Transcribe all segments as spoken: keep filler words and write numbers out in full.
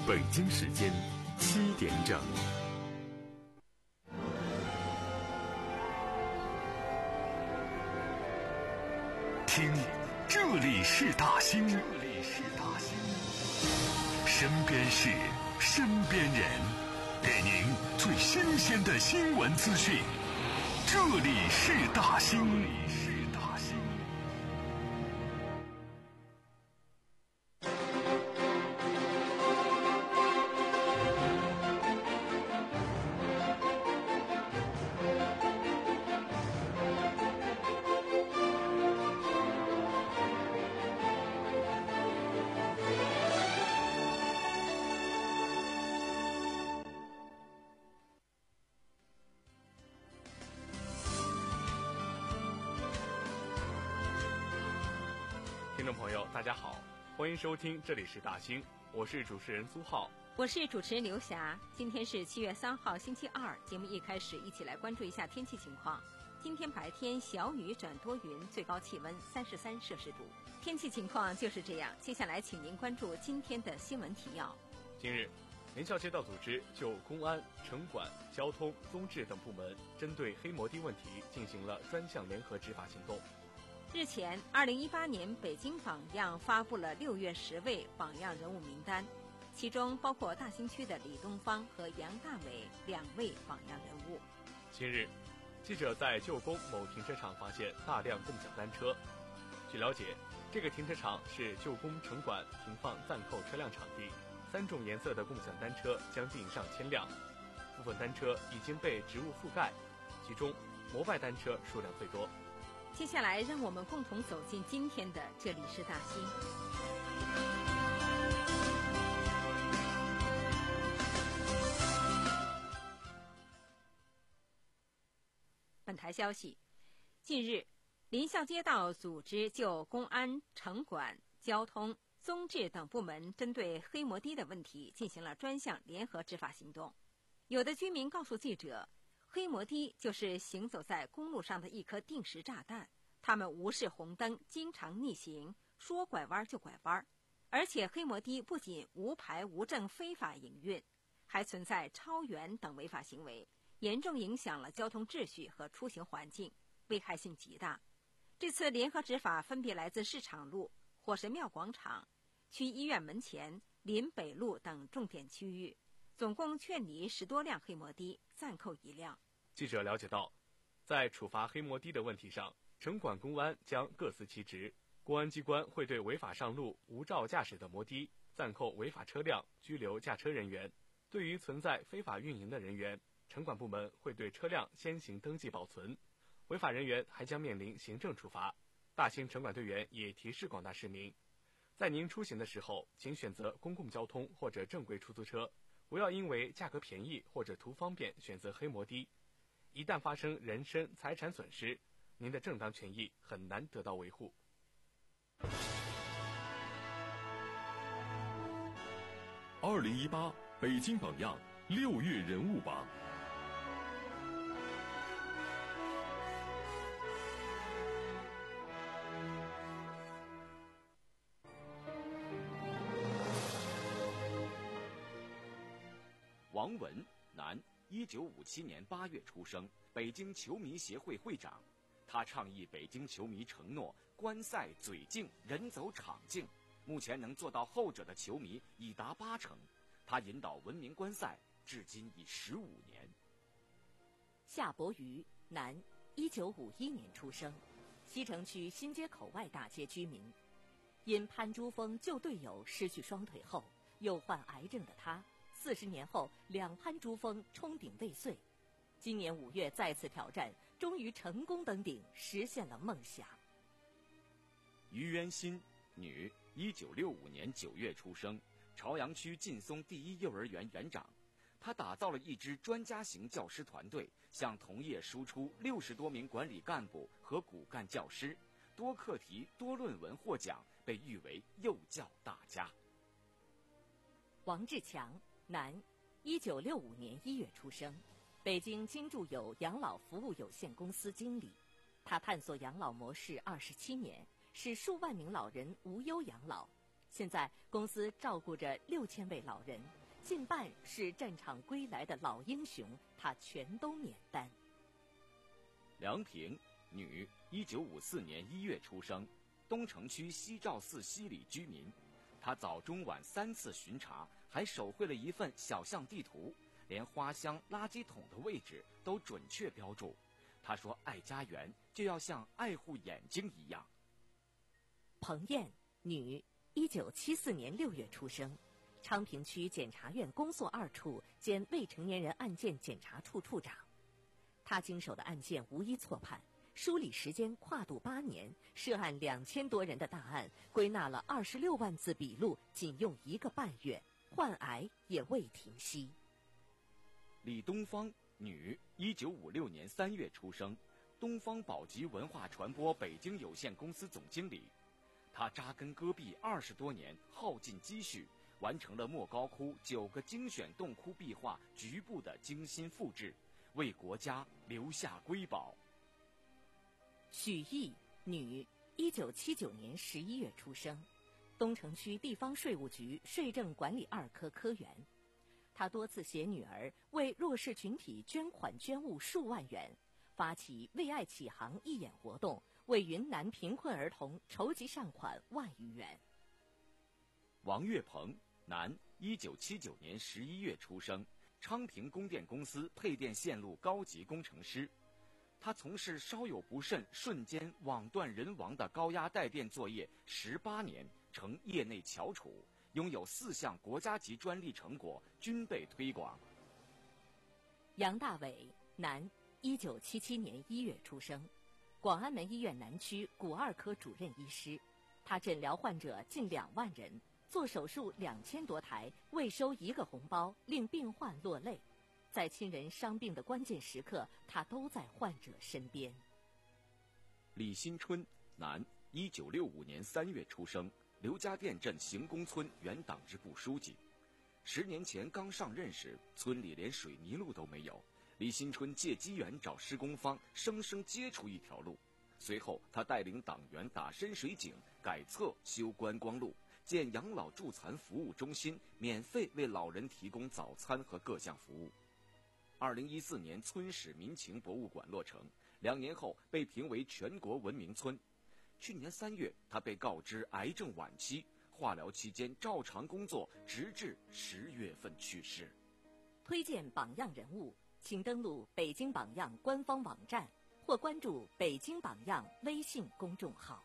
北京时间七点整。听，这里是大兴，这里是大兴，身边事，身边人，给您最新鲜的新闻资讯。这里是大兴，这里是大兴。 听众朋友大家好，欢迎收听这里是大兴，我是主持人苏浩， 我是主持人刘霞。今天是七月三号星期二，节目一开始一起来关注一下天气情况。今天白天小雨转多云，最高气温三十三摄氏度。天气情况就是这样，接下来请您关注今天的新闻提要。 近日联校街道组织就公安、城管、交通、综治等部门针对黑摩的问题进行了专项联合执法行动。 日前，二零一八年北京榜样发布了六月十位榜样人物名单，其中包括大兴区的李东方和杨大伟两位榜样人物。 近日，记者在旧宫某停车场发现大量共享单车。据了解，这个停车场是旧宫城管停放暂扣车辆场地，三种颜色的共享单车将近上千辆，部分单车已经被植物覆盖，其中摩拜单车数量最多。 接下来让我们共同走进今天的这里是大兴。本台消息，近日林校街道组织就公安、城管、交通、综治等部门针对黑摩的的问题进行了专项联合执法行动。有的居民告诉记者，黑摩的就是行走在公路上的一颗定时炸弹，他们无视红灯，经常逆行，说拐弯就拐弯。而且黑摩的不仅无牌无证非法营运，还存在超员等违法行为，严重影响了交通秩序和出行环境，危害性极大。这次联合执法分别来自市场路、火神庙广场、区医院门前、临北路等重点区域，总共劝离十多辆黑摩的，暂扣一辆。 记者了解到，在处罚黑摩的的问题上，城管、公安将各司其职。公安机关会对违法上路、无照驾驶的摩的暂扣违法车辆，拘留驾车人员。对于存在非法运营的人员，城管部门会对车辆先行登记保存，违法人员还将面临行政处罚。大兴城管队员也提示广大市民，在您出行的时候，请选择公共交通或者正规出租车，不要因为价格便宜或者图方便选择黑摩的。一旦发生人身、财产损失，您的正当权益很难得到维护。 二零一八北京榜样六月人物榜。 王文，男，一九五七年八月出生，北京球迷协会会长。他倡议北京球迷承诺观赛嘴静，人走场静，目前能做到后者的球迷已达八成。他引导文明观赛至今已十五年。 夏伯渝，男，一九五一年出生，西城区新街口外大街居民。因潘珠峰救队友失去双腿后，又患癌症的他，四十年后两攀珠峰冲顶未遂。今年五月再次挑战，终于成功登顶，实现了梦想。 于渊欣，女，一九六五年九月出生，朝阳区劲松第一幼儿园园长。他打造了一支专家型教师团队，向同业输出六十多名管理干部和骨干教师，多课题、多论文获奖，被誉为幼教大家。 王志强，男，一九六五年一月出生，北京金筑友养老服务有限公司经理。他探索养老模式二十七年，使数万名老人无忧养老。 现在公司照顾着六千位老人，近半是战场归来的老英雄，他全都免单。 梁平，女，一九五四年一月出生，东城区西照寺西里居民。她早中晚三次巡查，还手绘了一份小巷地图，连花箱、垃圾桶的位置都准确标注。她说：“爱家园就要像爱护眼睛一样。” 彭燕，女，一九七四年六月出生，昌平区检察院公诉二处兼未成年人案件检察处处长。她经手的案件无一错判，梳理时间跨度八年，涉案两千多人的大案，归纳了二十六万字笔录，仅用一个半月，患癌也未停息。 李东方，女，一九五六年三月出生，东方宝吉文化传播北京有限公司总经理。她扎根戈壁二十多年，耗尽积蓄，完成了莫高窟九个精选洞窟壁画局部的精心复制，为国家留下瑰宝。 许毅，女，一九七九年十一月出生，东城区地方税务局税政管理二科科员。她多次携女儿为弱势群体捐款捐物数万元，发起为爱启航义演活动，为云南贫困儿童筹集善款万余元。 王岳鹏，男，一九七九年十一月出生，昌平供电公司配电线路高级工程师。他从事稍有不慎瞬间网断人亡的高压带电作业十八年，成业内翘楚，拥有四项国家级专利成果，均被推广。 杨大伟，男，一九七七年一月出生，广安门医院南区骨二科主任医师。他诊疗患者近两万人，做手术两千多台，未收一个红包，令病患落泪。在亲人伤病的关键时刻，他都在患者身边。 李新春，男，一九六五年三月出生，刘家店镇行宫村原党支部书记。十年前刚上任时，村里连水泥路都没有，李新春借机缘找施工方，生生接出一条路。随后，他带领党员打深水井、改厕、修观光路，建养老助残服务中心，免费为老人提供早餐和各项服务。二零一四年，村史民情博物馆落成，两年后被评为全国文明村。去年三月，他被告知癌症晚期，化疗期间照常工作，直至十月份去世。 推荐榜样人物，请登录北京榜样官方网站或关注北京榜样微信公众号。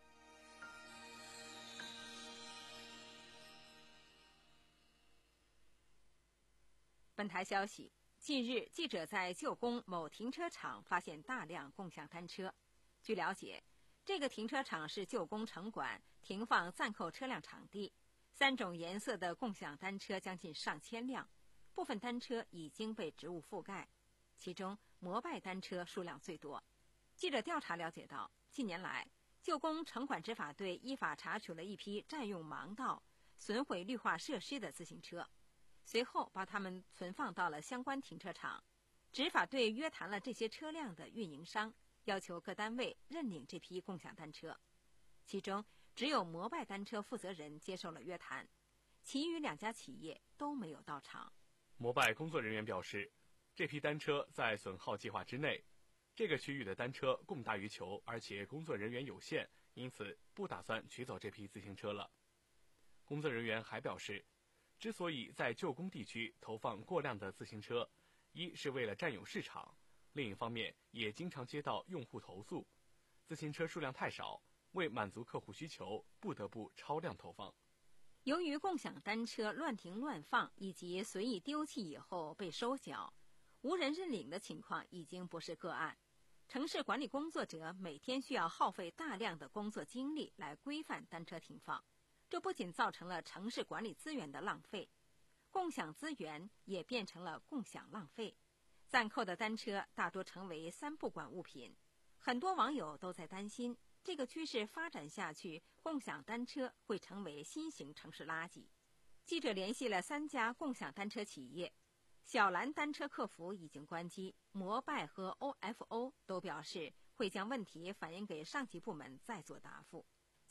本台消息，近日记者在旧宫某停车场发现大量共享单车。据了解，这个停车场是旧宫城管停放暂扣车辆场地，三种颜色的共享单车将近上千辆，部分单车已经被植物覆盖，其中摩拜单车数量最多。记者调查了解到，近年来旧宫城管执法队依法查处了一批占用盲道、损毁绿化设施的自行车，随后把它们存放到了相关停车场。执法队约谈了这些车辆的运营商，要求各单位认领这批共享单车。其中只有摩拜单车负责人接受了约谈，其余两家企业都没有到场。 摩拜工作人员表示，这批单车在损耗计划之内，这个区域的单车供大于求，而且工作人员有限，因此不打算取走这批自行车了。工作人员还表示，之所以在旧宫地区投放过量的自行车，一是为了占有市场，另一方面也经常接到用户投诉，自行车数量太少，为满足客户需求，不得不超量投放。 由于共享单车乱停乱放以及随意丢弃以后被收缴，无人认领的情况已经不是个案。城市管理工作者每天需要耗费大量的工作精力来规范单车停放，这不仅造成了城市管理资源的浪费，共享资源也变成了共享浪费。暂扣的单车大多成为三不管物品，很多网友都在担心，这个趋势发展下去，共享单车会成为新型城市垃圾。记者联系了三家共享单车企业，小蓝单车客服已经关机，摩拜和 O F O 都表示会将问题反映给上级部门再做答复。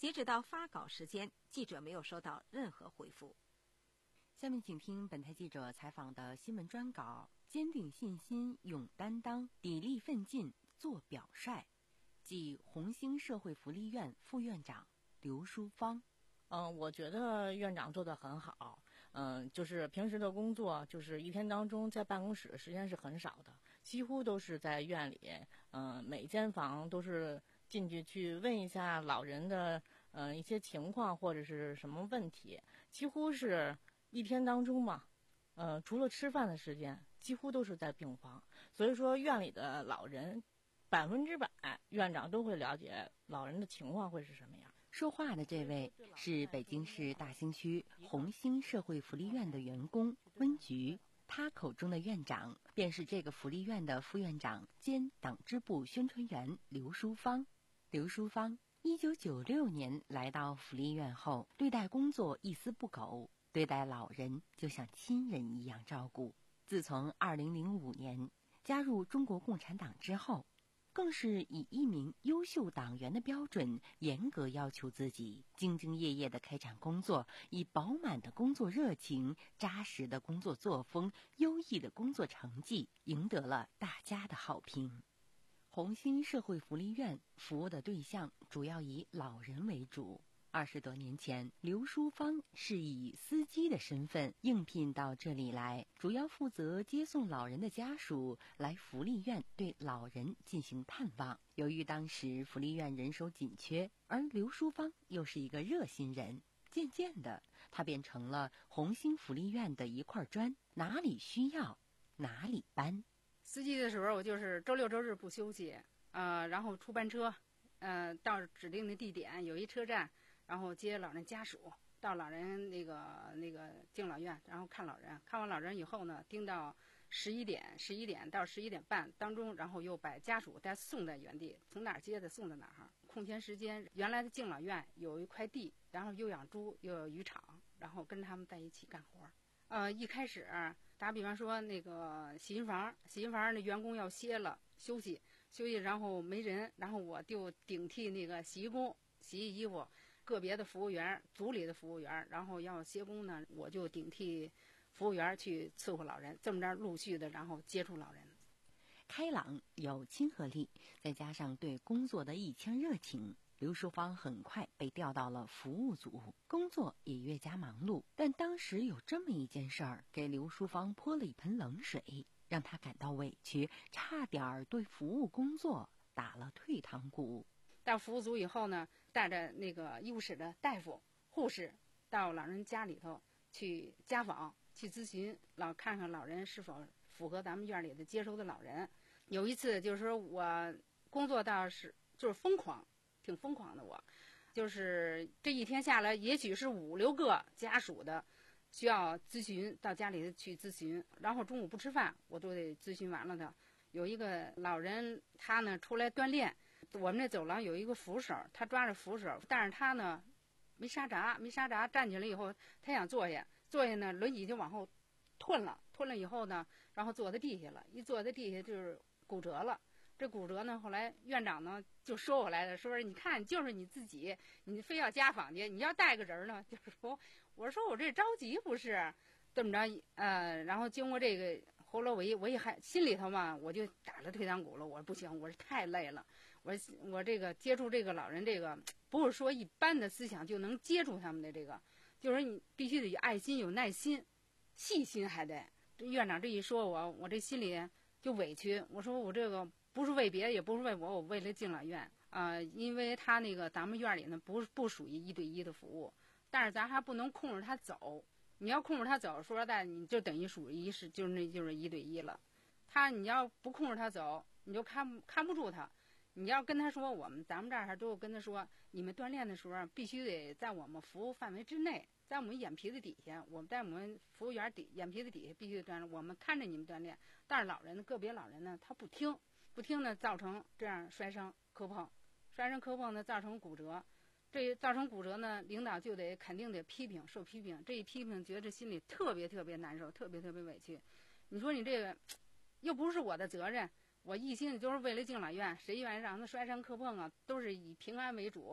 截止到发稿时间，记者没有收到任何回复。 下面请听本台记者采访的新闻专稿：坚定信心，勇担当，砥砺奋进，做表率。即红星社会福利院副院长刘淑芳。 嗯，我觉得院长做得很好。嗯，就是平时的工作，就是一天当中在办公室的时间是很少的，几乎都是在院里。嗯，每间房都是进去去问一下老人的嗯一些情况或者是什么问题，几乎是一天当中嘛，呃，除了吃饭的时间，几乎都是在病房。所以说，院里的老人百分之百院长都会了解老人的情况会是什么样。 说话的这位是北京市大兴区红星社会福利院的员工温菊，他口中的院长便是这个福利院的副院长兼党支部宣传员刘淑芳。刘淑芳一九九六年来到福利院后，对待工作一丝不苟，对待老人就像亲人一样照顾。自从二零零五年加入中国共产党之后，更是以一名优秀党员的标准严格要求自己，兢兢业业地开展工作，以饱满的工作热情、扎实的工作作风、优异的工作成绩赢得了大家的好评。红星社会福利院服务的对象主要以老人为主。二十多年前，刘淑芳是以司机的身份应聘到这里来，主要负责接送老人的家属来福利院对老人进行探望。由于当时福利院人手紧缺，而刘淑芳又是一个热心人，渐渐的，她便成了红星福利院的一块砖，哪里需要哪里搬。 司机的时候，我就是周六周日不休息，呃，然后出班车，呃，到指定的地点有一车站。然后接老人家属到老人那个那个敬老院，然后看老人，看完老人以后呢，盯到十一点，十一点到十一点半当中，然后又把家属再送在原地，从哪儿接的送到哪儿。空闲时间，原来的敬老院有一块地，然后又养猪又有渔场，然后跟他们在一起干活。呃，一开始打比方说那个洗衣房，洗衣房的员工要歇了休息休息，然后没人，然后我就顶替那个洗衣工洗衣服。个别的服务员，组里的服务员，然后要歇工呢，我就顶替服务员去伺候老人，这么着陆续的，然后接触老人。 开朗有亲和力，再加上对工作的一腔热情，刘淑芳很快被调到了服务组，工作也越加忙碌。但当时有这么一件事儿，给刘淑芳泼了一盆冷水，让她感到委屈，差点对服务工作打了退堂鼓。 到服务组以后呢，带着那个医务室的大夫、护士到老人家里头去家访、去咨询，老看看老人是否符合咱们院里的接收的老人。有一次就是说我工作到是就是疯狂，挺疯狂的我，就是这一天下来，也许是五六个家属的需要咨询，到家里去咨询，然后中午不吃饭，我都得咨询完了的。有一个老人，他呢出来锻炼。我们这走廊有一个扶手，他抓着扶手，但是他呢没刹闸，没刹闸，站起来以后，他想坐下，坐下呢，轮椅就往后吞了，吞了以后呢，然后坐在地下了，一坐在地下就是骨折了。这骨折呢，后来院长呢就说回来了，说你看就是你自己，你非要家访去，你要带个人呢，就是说，我说我这着急不是，这么着，呃，然后经过这个。后来我一我一还心里头嘛，我就打了退堂鼓了。我说不行，我是太累了。我我这个接触这个老人，这个不是说一般的思想就能接触他们的这个，就是你必须得有爱心、有耐心、细心还得。这院长这一说我，我这心里就委屈。我说我这个不是为别的，也不是为我，我为了敬老院啊、呃，因为他那个咱们院里呢不不属于一对一的服务，但是咱还不能控制他走。你要控制他走，说实在，你就等于属于是就是那就是一对一了。他你要不控制他走，你就看看不住他。你要跟他说，我们咱们这儿都有跟他说，你们锻炼的时候必须得在我们服务范围之内，在我们眼皮子底下，我们在我们服务员底眼皮子底下必须得锻炼，我们看着你们锻炼。但是老人呢，个别老人呢，他不听，不听呢，造成这样摔伤磕碰，摔伤磕碰呢，造成骨折。这造成骨折呢，领导就得肯定得批评，受批评。这一批评，觉得心里特别特别难受，特别特别委屈。你说你这个又不是我的责任，我一心就是为了敬老院，谁愿意让他摔伤磕碰啊？都是以平安为主。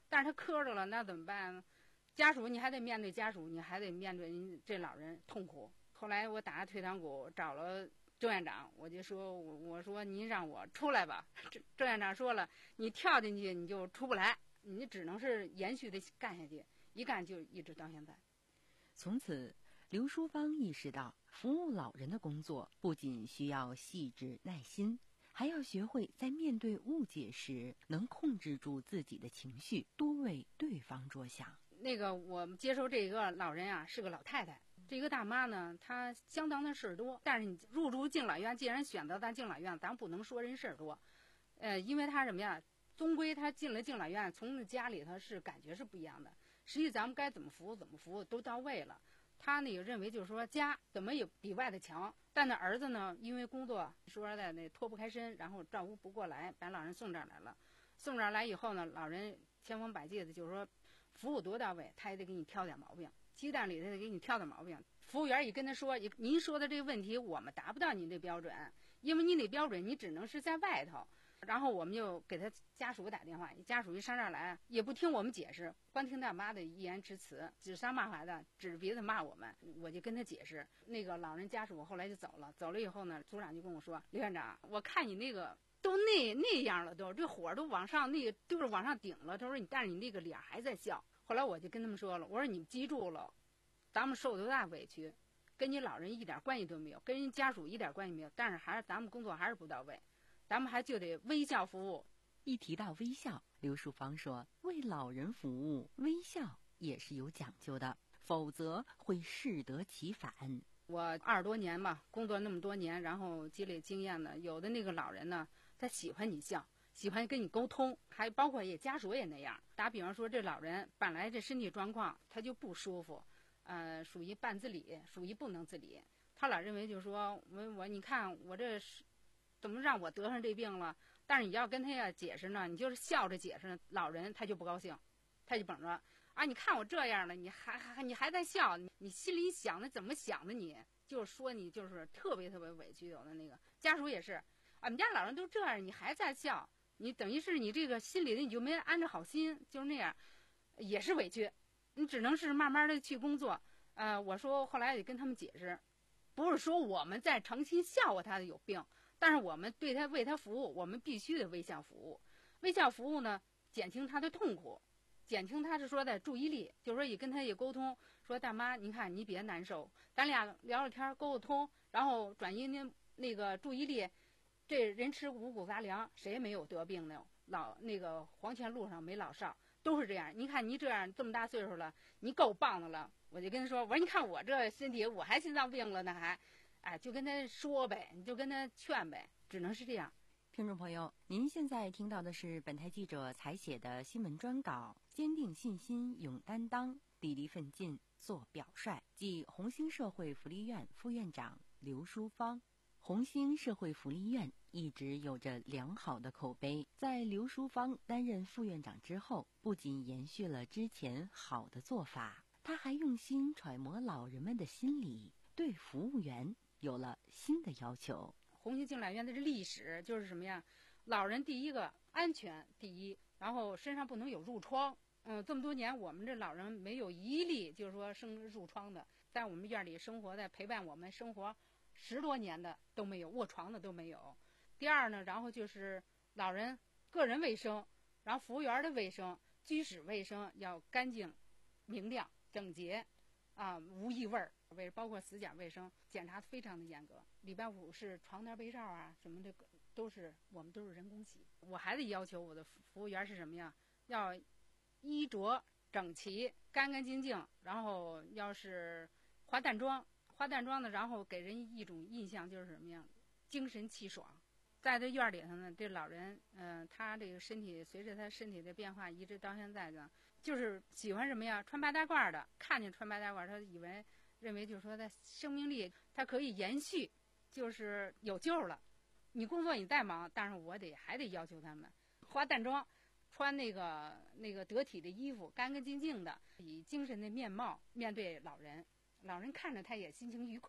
但是他磕着了，那怎么办？家属你还得面对家属，你还得面对您这老人痛苦。后来我打退堂鼓找了郑院长，我就说我我说您让我出来吧。郑郑院长说了，你跳进去你就出不来，你只能是延续的干下去，一干就一直到现在。 从此，刘淑芳意识到，服务老人的工作不仅需要细致耐心，还要学会在面对误解时能控制住自己的情绪，多为对方着想。 那个我们接收这个老人啊，是个老太太。这个大妈呢，她相当的事儿多，但是你入住敬老院，既然选择咱敬老院，咱不能说人事儿多，呃，因为她什么呀？终归她进了敬老院，从家里头是感觉是不一样的。实际咱们该怎么服务怎么服务都到位了。她那个认为就是说家怎么也比外的强，但那儿子呢，因为工作说实在那脱不开身，然后照顾不过来，把老人送这儿来了。送这儿来以后呢，老人千方百计的就是说服务多到位，他也得给你挑点毛病。鸡蛋里头得给你挑点毛病，服务员一跟他说，您说的这个问题我们达不到您这标准，因为您这标准你只能是在外头。然后我们就给他家属打电话，家属一上这儿来也不听我们解释，光听大妈的一言之词，指桑骂槐的，指着鼻子骂我们。我就跟他解释，那个老人家属后来就走了，走了以后呢，组长就跟我说，刘院长，我看你那个都那那样了，都这火都往上那个都是往上顶了，他说你但是你那个脸还在笑。后来我就跟他们说了，我说你们记住了，咱们受多大委屈，跟你老人一点关系都没有，跟人家属一点关系没有，但是还是咱们工作还是不到位，咱们还就得微笑服务。 一提到微笑，刘淑芳说，为老人服务，微笑也是有讲究的，否则会适得其反。 我二十多年吧，工作那么多年，然后积累经验呢，有的那个老人呢，他喜欢你笑，喜欢跟你沟通，还包括也家属也那样。打比方说，这老人本来这身体状况他就不舒服，呃，属于半自理，属于不能自理。他老认为就是说，我我你看我这是怎么让我得上这病了？但是你要跟他要解释呢，你就是笑着解释呢，老人他就不高兴，他就绷着啊，你看我这样了，你还还你还在笑，你你心里想的怎么想的你？就是说你就是特别特别委屈，有的那个家属也是，俺们家老人都这样，你还在笑。你等于是你这个心里的你就没安着好心，就是那样，也是委屈，你只能是慢慢的去工作。呃，我说后来也跟他们解释，不是说我们在诚心笑话他的有病，但是我们对他为他服务，我们必须得微笑服务。微笑服务呢，减轻他的痛苦，减轻他是说的注意力，就是说也跟他也沟通，说大妈，您看你别难受，咱俩聊聊天沟沟通，然后转移您那个注意力。这人吃五谷杂粮，谁也没有得病的。老那个黄泉路上没老少，都是这样。你看你这样这么大岁数了，你够棒的了。我就跟他说，我说你看我这身体，我还心脏病了呢，还，哎，就跟他说呗，你就跟他劝呗，只能是这样。 听众朋友，您现在听到的是本台记者采写的新闻专稿，坚定信心，勇担当，砥砺奋进，做表率，即红星社会福利院副院长刘淑芳。红星社会福利院一直有着良好的口碑，在刘淑芳担任副院长之后，不仅延续了之前好的做法，他还用心揣摩老人们的心理，对服务员有了新的要求。 红星敬老院的这历史就是什么呀？老人第一个安全第一，然后身上不能有褥疮。嗯，这么多年我们这老人没有一例就是说生褥疮的，在我们院里生活的陪伴我们生活十多年的都没有，卧床的都没有。第二呢，然后就是老人个人卫生，然后服务员的卫生、居室卫生要干净、明亮、整洁，啊，无异味儿。卫包括死角卫生检查非常的严格。礼拜五是床单被罩啊什么的都是我们都是人工洗。我还得要求我的服务员是什么呀？要衣着整齐、干干净净，然后要是化淡妆。化淡妆呢，然后给人一种印象就是什么样，精神气爽。在这院里头呢，这老人，嗯、呃，他这个身体随着他身体的变化，一直到现在呢，就是喜欢什么呀？穿白大褂的，看见穿白大褂，他以为认为就是说他生命力他可以延续，就是有救了。你工作你再忙，但是我得还得要求他们化淡妆，穿那个那个得体的衣服，干干净净的，以精神的面貌面对老人。老人看着他也心情愉快，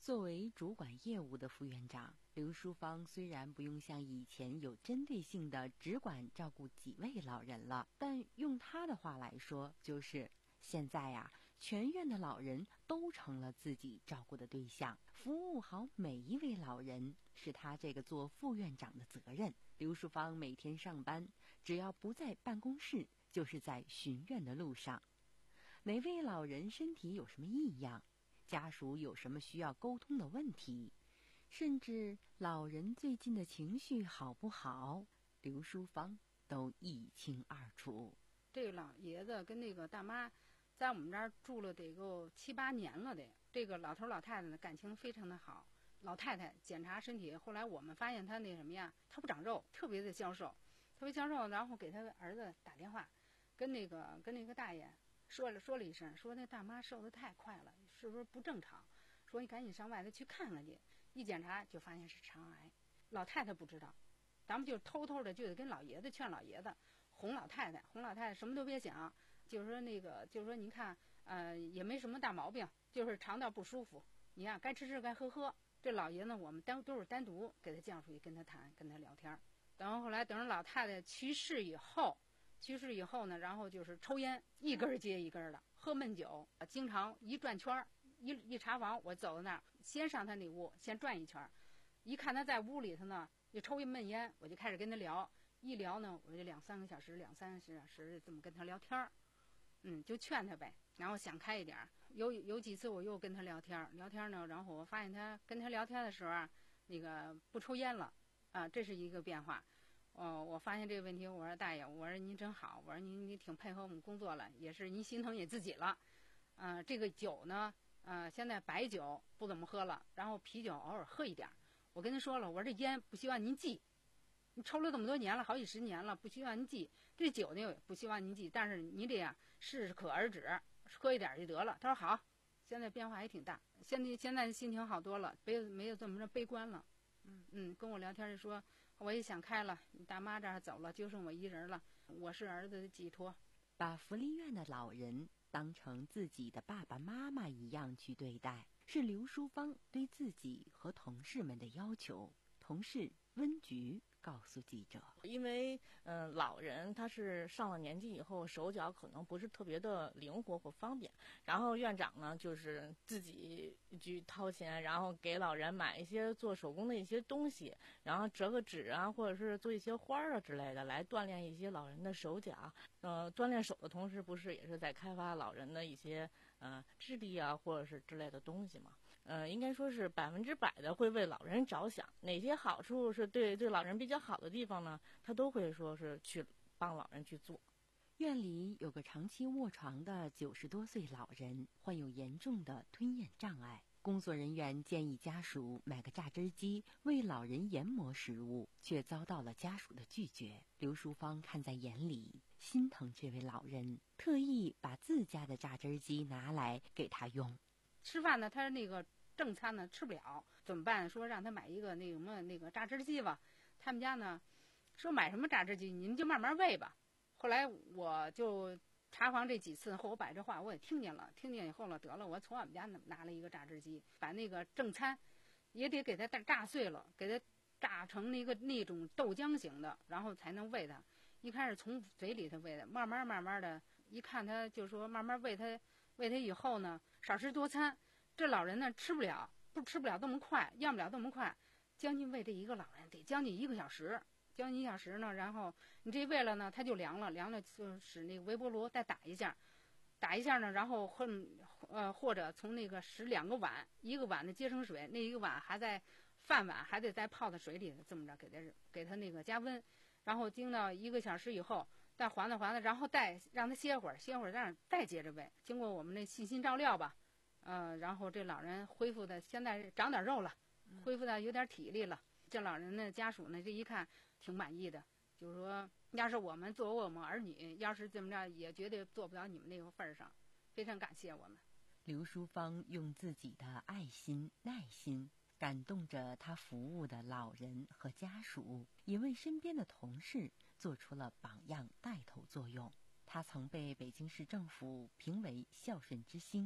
作为主管业务的副院长，刘淑芳虽然不用像以前有针对性的只管照顾几位老人了，但用她的话来说，就是现在呀、啊，全院的老人都成了自己照顾的对象，服务好每一位老人是她这个做副院长的责任。刘淑芳每天上班，只要不在办公室，就是在巡院的路上。哪位老人身体有什么异样，家属有什么需要沟通的问题，甚至老人最近的情绪好不好，刘淑芳都一清二楚。 这个老爷子跟那个大妈在我们这儿住了得够七八年了得，这个老头老太太呢感情非常的好。老太太检查身体，后来我们发现她那什么呀，她不长肉，特别的消瘦，特别消瘦。然后给她儿子打电话，跟那个跟那个大爷说了说了一声，说那大妈瘦得太快了，是不是不正常？说你赶紧上外头去看看去。一检查就发现是肠癌。老太太不知道，咱们就偷偷的就得跟老爷子劝老爷子，哄老太太，哄老太太什么都别想，就是说那个就是说您看，呃也没什么大毛病，就是肠道不舒服，你看该吃吃该喝喝。这老爷呢，我们单都是单独给他叫出去跟他谈，跟他聊天。等后来等着老太太去世以后，去世以后呢，然后就是抽烟，一根接一根的，喝闷酒，经常一转圈一一查房，我走到那儿，先上他那屋，先转一圈，一看他在屋里头呢，就抽一闷烟，我就开始跟他聊，一聊呢，我就两三个小时，两三个小时这么跟他聊天，嗯，就劝他呗，然后想开一点。有有几次我又跟他聊天，聊天呢，然后我发现他跟他聊天的时候啊，那个不抽烟了，啊，这是一个变化。哦，我发现这个问题，我说大爷，我说您真好，我说您您挺配合我们工作了，也是您心疼你自己了。嗯、呃，这个酒呢，呃，现在白酒不怎么喝了，然后啤酒偶尔喝一点。我跟他说了，我说这烟不希望您忌，你抽了这么多年了，好几十年了，不希望您忌。这酒呢，不希望您忌，但是您这样适可而止。喝一点就得了。他说好，现在变化还挺大，现在现在心情好多了，没有没有这么着悲观了。嗯嗯，跟我聊天就说我也想开了，你大妈这儿走了，就剩我一人了，我是儿子的寄托。 把福利院的老人当成自己的爸爸妈妈一样去对待，是刘淑芳对自己和同事们的要求。同事温菊告诉记者， 因为嗯、呃，老人他是上了年纪以后，手脚可能不是特别的灵活或方便，然后院长呢就是自己去掏钱，然后给老人买一些做手工的一些东西，然后折个纸啊，或者是做一些花啊之类的，来锻炼一些老人的手脚。呃，锻炼手的同时，不是也是在开发老人的一些呃智力啊，或者是之类的东西嘛？呃，应该说是百分之百的会为老人着想，哪些好处是对对老人比较好的地方呢，他都会说是去帮老人去做。 院里有个长期卧床的九十多岁老人，患有严重的吞咽障碍。工作人员建议家属买个榨汁机为老人研磨食物，却遭到了家属的拒绝。刘淑芳看在眼里，心疼这位老人，特意把自家的榨汁机拿来给他用。 吃饭呢，他那个正餐呢吃不了，怎么办？说让他买一个那什么那个榨汁机吧。他们家呢说买什么榨汁机，你们就慢慢喂吧。后来我就查房这几次后，我把这话我也听见了，听见以后了，得了，我从我们家拿了一个榨汁机，把那个正餐也得给它榨碎了，给它榨成那个那种豆浆型的，然后才能喂它。一开始从嘴里头喂的，慢慢慢慢的，一看他就说慢慢喂他，喂他以后呢，少食多餐。这老人呢吃不了，不吃不了这么快，咽不了这么快，将近喂这一个老人得将近一个小时，将近一小时呢，然后你这喂了呢，它就凉了，凉了就使那个微波炉再打一下，打一下呢，然后或呃或者从那个使两个碗，一个碗的接生水，那一个碗还在饭碗还得再泡在水里，这么着给它给它那个加温，然后经到一个小时以后，再缓了缓了，然后再让它歇会儿，歇会儿再再接着喂。经过我们那细心照料吧。呃，然后这老人恢复的现在长点肉了，恢复的有点体力了。这老人的家属呢，这一看挺满意的，就是说，要是我们作为我们儿女，要是这么着，也绝对做不了你们那个份儿上。非常感谢我们。 刘淑芳用自己的爱心、耐心感动着他服务的老人和家属，也为身边的同事做出了榜样带头作用。他曾被北京市政府评为孝顺之星。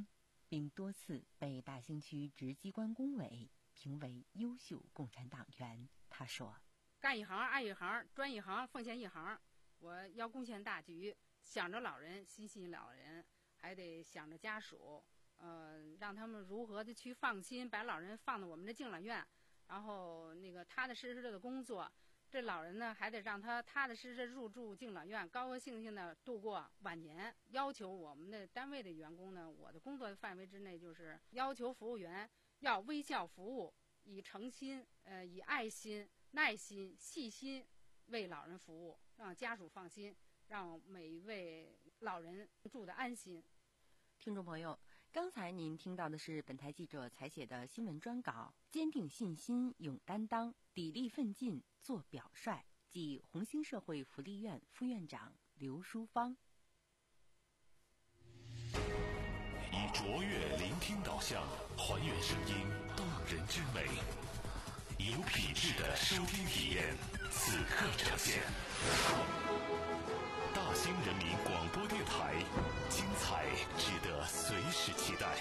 并多次被大兴区直机关工委评为优秀共产党员。他说：“ 干一行爱一行，专一行奉献一行。我要贡献大局，想着老人，心系老人，还得想着家属，呃，让他们如何的去放心把老人放到我们的敬老院，然后那个踏踏实实的工作。这老人呢，还得让他踏踏实实入住敬老院，高高兴兴的度过晚年。要求我们的单位的员工呢，我的工作范围之内就是要求服务员要微笑服务，以诚心、呃，以爱心、耐心、细心为老人服务，让家属放心，让每一位老人住得安心。” 听众朋友，刚才您听到的是本台记者采写的新闻专稿，坚定信心，勇担当，砥砺奋进，做表率，即红星社会福利院副院长刘淑芳。 以卓越聆听导向，还原声音动人之美，有品质的收听体验，此刻呈现。大兴人民广播电台，精彩值得随时期待。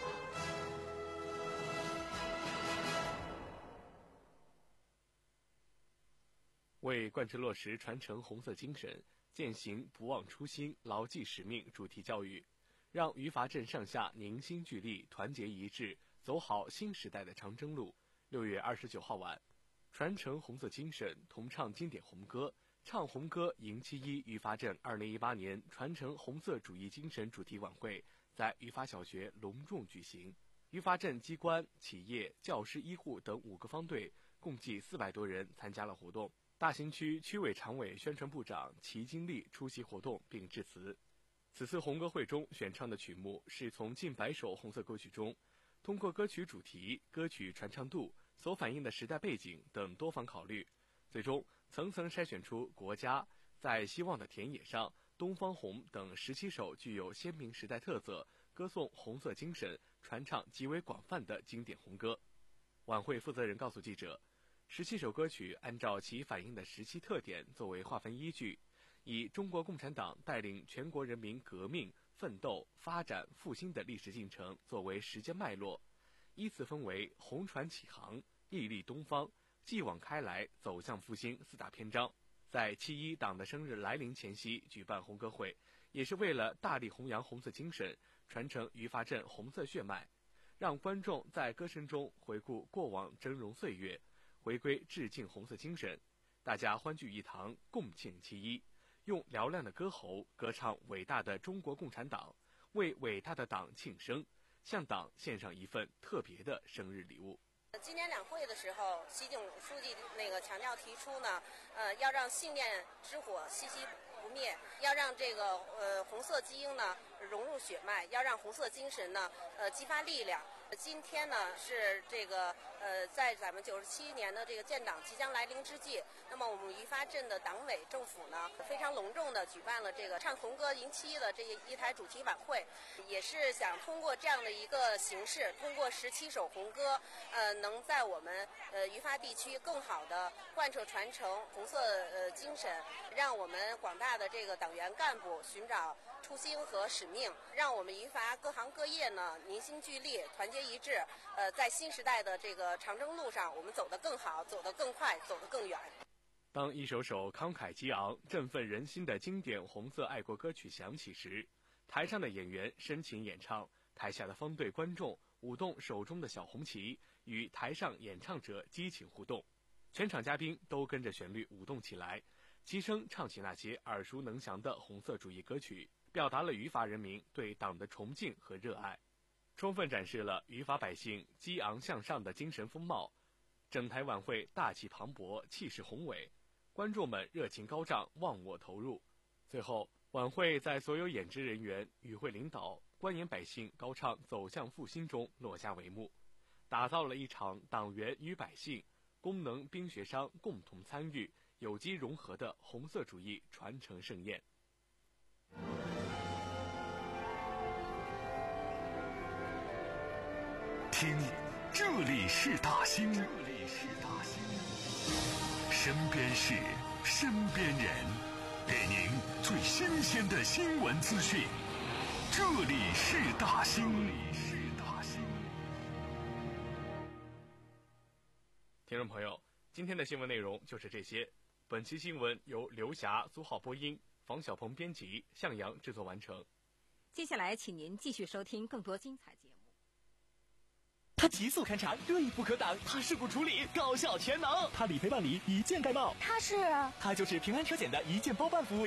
为贯彻落实传承红色精神，践行不忘初心、牢记使命主题教育，让余华镇上下凝心聚力、团结一致，走好新时代的长征路。六月二十九号晚，传承红色精神，同唱经典红歌，唱红歌迎七一余华镇二零一八年传承红色主义精神主题晚会在余华小学隆重举行。余华镇机关、企业、教师、医护等五个方队共计四百多人参加了活动。大兴区区委常委宣传部长齐金丽出席活动并致辞。此次红歌会中选唱的曲目是从近百首红色歌曲中，通过歌曲主题、歌曲传唱度、所反映的时代背景等多方考虑，最终层层筛选出国家、在希望的田野上、东方红等十七首具有鲜明时代特色、歌颂红色精神、传唱极为广泛的经典红歌。晚会负责人告诉记者，十七首歌曲按照其反映的时期特点作为划分依据，以中国共产党带领全国人民革命、奋斗、发展、复兴的历史进程作为时间脉络，依次分为红船启航、屹立东方、继往开来、走向复兴四大篇章。在七一党的生日来临前夕举办红歌会，也是为了大力弘扬红色精神，传承余华镇红色血脉，让观众在歌声中回顾过往峥嵘岁月，回归致敬红色精神。大家欢聚一堂，共庆七一，用嘹亮的歌喉歌唱伟大的中国共产党，为伟大的党庆生，向党献上一份特别的生日礼物。 今年两会的时候，习近平书记那个强调提出呢，呃，要让信念之火息息不灭，要让这个呃红色基因呢融入血脉，要让红色精神呢呃激发力量。今天呢是这个呃在咱们九十七年的这个建党即将来临之际，那么我们余华镇的党委政府呢非常隆重的举办了这个唱红歌迎七一的这一台主题晚会，也是想通过这样的一个形式，通过十七首红歌，呃能在我们呃余华地区更好的贯彻传承红色呃精神，让我们广大的这个党员干部寻找初心和使命，让我们余华各行各业呢凝心聚力，团结一致，呃，在新时代的这个长征路上，我们走得更好，走得更快，走得更远。 当一首首慷慨激昂、振奋人心的经典红色爱国歌曲响起时，台上的演员深情演唱，台下的方队观众舞动手中的小红旗，与台上演唱者激情互动。全场嘉宾都跟着旋律舞动起来，齐声唱起那些耳熟能详的红色主义歌曲，表达了余华人民对党的崇敬和热爱，充分展示了余华百姓激昂向上的精神风貌。整台晚会大气磅礴，气势宏伟，观众们热情高涨，忘我投入。最后，晚会在所有演职人员、与会领导、观演百姓高唱《走向复兴》中落下帷幕，打造了一场党员与百姓、工农兵学商共同参与、有机融合的红色主义传承盛宴。 听，这里是大兴，这里是大兴，身边事，身边人，给您最新鲜的新闻资讯。这里是大兴。 听众朋友，今天的新闻内容就是这些。本期新闻由刘霞、苏浩播音，房小鹏编辑，向阳制作完成。 接下来，请您继续收听更多精彩节目。 它极速勘查，锐不可挡；它事故处理，高效全能；它理赔办理，一键盖帽。 它是？ 它就是平安车险的一键包办服务。